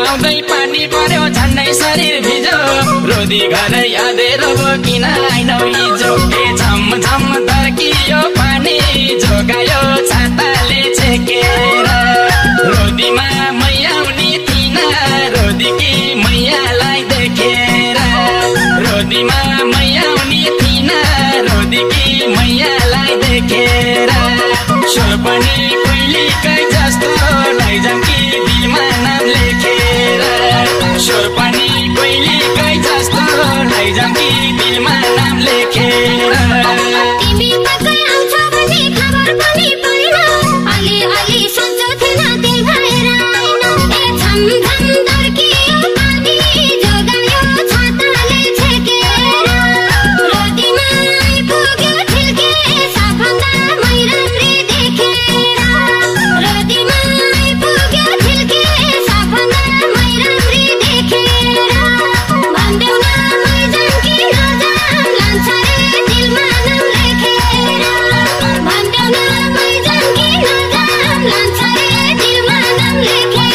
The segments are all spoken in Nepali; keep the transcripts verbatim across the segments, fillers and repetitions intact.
लगाउँदै पानी पर्यो झन्डै शरीर भिजो रोदी घर यादेर बोकिन आइनौ हिजो ए झम झम तर्कियो पानी जोगायो छाताले छेकेर रोदीमा मैयाउनी थिन रोदीकी मैयालाई देखेर रोदीमा मैयाउनी थिन रोदीकी मैयालाई देखेर स्वर पनि पहिलेकै जस्तो लैजाउँ कि दिलमा नाम लेखेर स्वर पनि पहिलेकै जस्तो लैजाउँ कि दिलमा नाम लेखेर तिमी पक्कै आउँछौ भने खबर पनि पाइन अलि अलि सोच्छु थिएन दिल भएर आइन ए झम झम तर्कियो पानी जोगायो छाताले छेकेर रोदीमा आइपुग्यो ठिल्के सबभन्दा मै राम्री देखेर रोदीमा आइपुग्यो ठिल्के सबभन्दा मै राम्री देखेर भन्देऊ न मै जान कि नजान लान्छ रे दिलमा नाम लेखेर भन्देऊ न मै जान कि नजान लान्छ रे दिलमा नाम लेखेर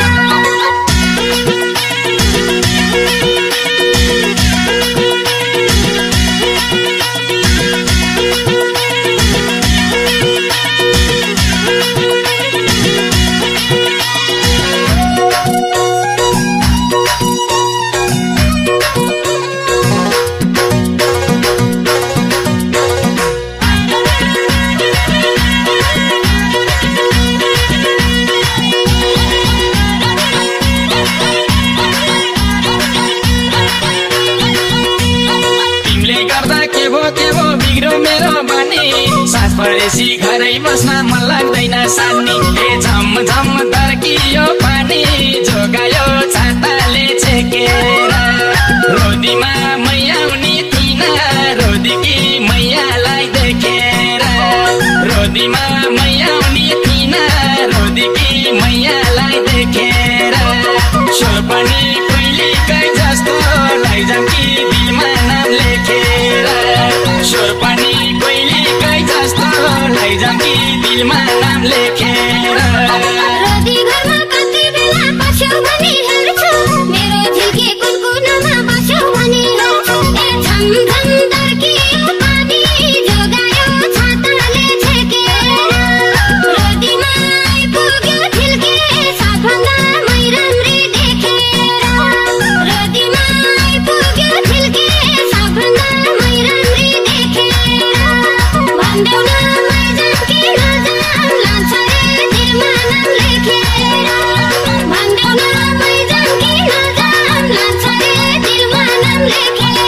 तिमीले गर्दा के भो के भो बिग्रो मेरो बानी सास परेसी घरै बस्न मन लाग्दैन सानी ए झम झम तर्कियो पानी जोगायो छाताले छेकेर रोदीमा मैयाउनी थिन रोदीकी मैयालाई देखेर रोदीमा मैयाउनी थिन रोदीकी मैयालाई देखेर स्वर पनि पहिलेकै जस्तो लैजाउँ कि दिलमा नाम लेखेर स्वर पनि पहिलेकै जस्तो लैजाउँ कि दिलमा नाम लेखेर रोदी घरमा कति बेला बस्यौ भने हेर्छु मेरो झिल्के कुनकुनामा बस्यौ भने हेर्छु ए झम झम तर्कियो पानी जोगायो छाताले छेकेर रोदीमा आइपुग्यो ठिल्के सबभन्दा मै राम्री देखेर रोदीमा आइपुग्यो ठिल्के सबभन्दा मै राम्री देखेर भन्देऊ न मै जान कि नजान लान्छ रे दिलमा नाम लेखेर भन्देऊ न मै जान कि नजान लान्छ रे दिलमा नाम लेखेर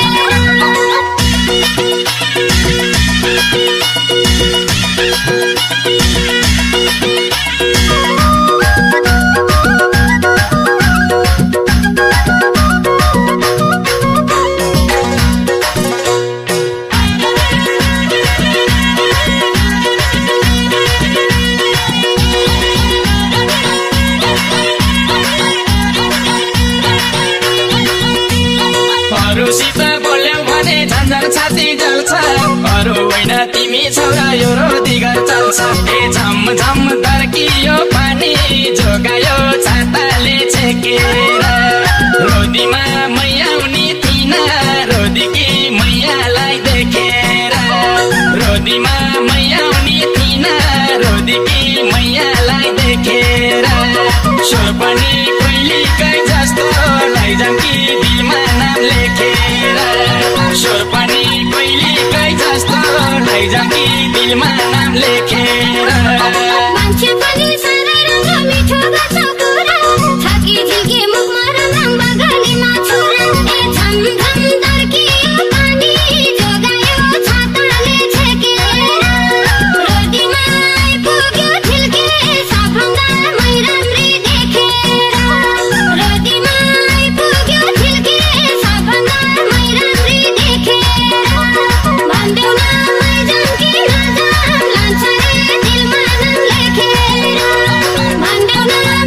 अरूसित बोल्यौ भने झन्झन छाती जल्छ अरू होइन तिमी छौरा यो रोदी घर चल्छ ए झम झम तर्कियो पानी जोगायो छाताले छेकेर रोदीमा मैयाउनी थिन रोदीकी मैयालाई देखेर रोदीमा मैयाउनी थिन रोदीकी मैयालाई देखेर स्वर पनि पहिलेकै जस्तो लैजाउँ कि दिलमा नाम लेखेर स्वर पनि पहिलेकै जस्तो लैजाउँ कि दिलमा नाम लेखेर मान्छे पनि साह्रै राम्रो मिठो गर्छ कुरा छकी झिल्के मुखमा रङरङ बगालीमा छुरा ए झम झम तर्कियो पानी जोगायो छाताले छेकेर रोदीमा आइपुग्यो ठिल्के सबभन्दा मै राम्री देखेर रोदीमा आइपुग्यो ठिल्के सबभन्दा मै राम्री देखेर भन्देऊ न मै जान कि नजान लान्छ रे दिलमा नाम लेखेर भन्देऊ न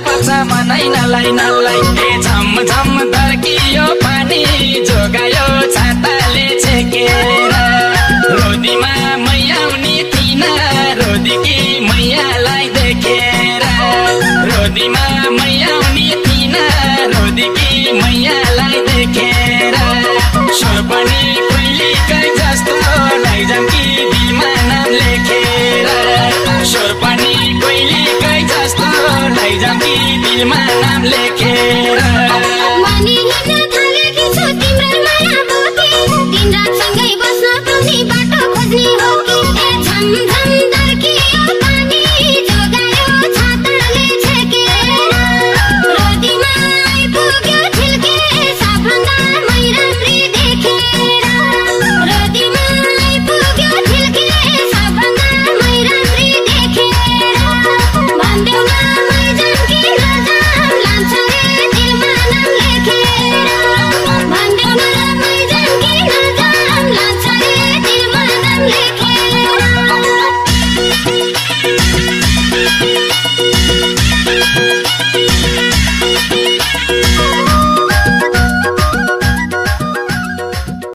पर्छ मनै नलाई नलाई ए झम झम धर्कियो पानी जोगायो छाताले छेकेर रोदीमा मैयाउनी थिन रोदीकी मैयालाई देखेर रोदीमा मैयाउनी थिन रोदीकी मैयालाई देखेर स्वर पनि कोइलीकै जस्तो लैजाम कि दिलमा नाम लेखेर स्वर पनि कोइलीकै जस्तो लैजाम कि दिलमा नाम लेखेर मनी हिँड्न थालेकी छु तिम्रो माया बोके दिन रात